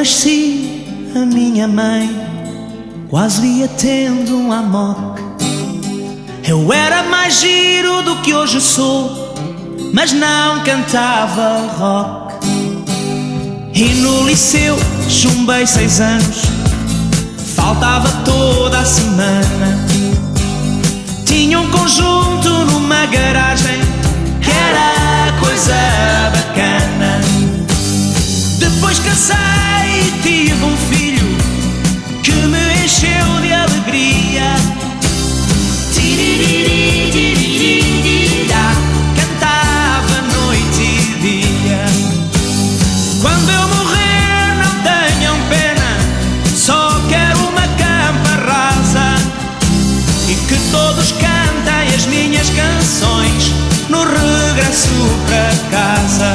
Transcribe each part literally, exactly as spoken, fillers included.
nasci, a minha mãe quase ia tendo um amok. Eu era mais giro do que hoje sou, mas não cantava rock. E no liceu chumbei seis anos, faltava toda a semana. Tinha um conjunto numa garagem que era coisa bacana. Depois casei e tive um filho que me encheu de alegria. Cantava noite e dia. Quando eu morrer não tenham pena, só quero uma campa rasa e que todos cantem as minhas canções no regresso para casa.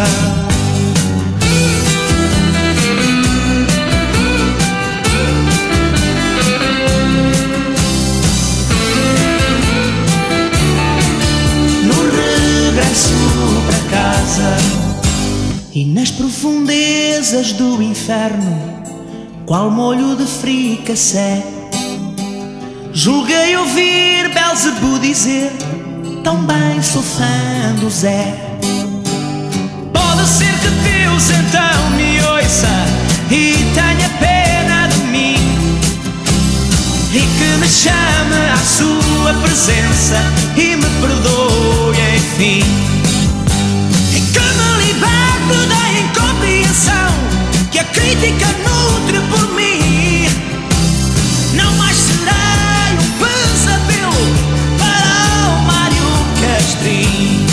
Para casa. E nas profundezas do inferno, qual molho de fricassé, julguei ouvir Belzebu dizer: tão bem sou fã do Zé. Pode ser que Deus então me ouça e tenha pena de mim, e que me chame à sua presença e me perdoe enfim, e que me liberte da incompreensão que a crítica nutre por mim. Não mais serei um pesadelo para o Mário Castrinho.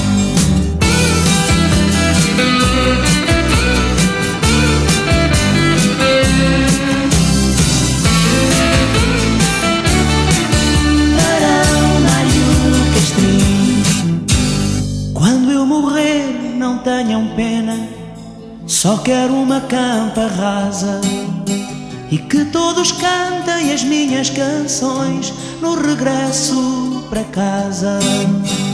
Quando eu morrer não tenham pena, só quero uma campa rasa e que todos cantem as minhas canções no regresso para casa.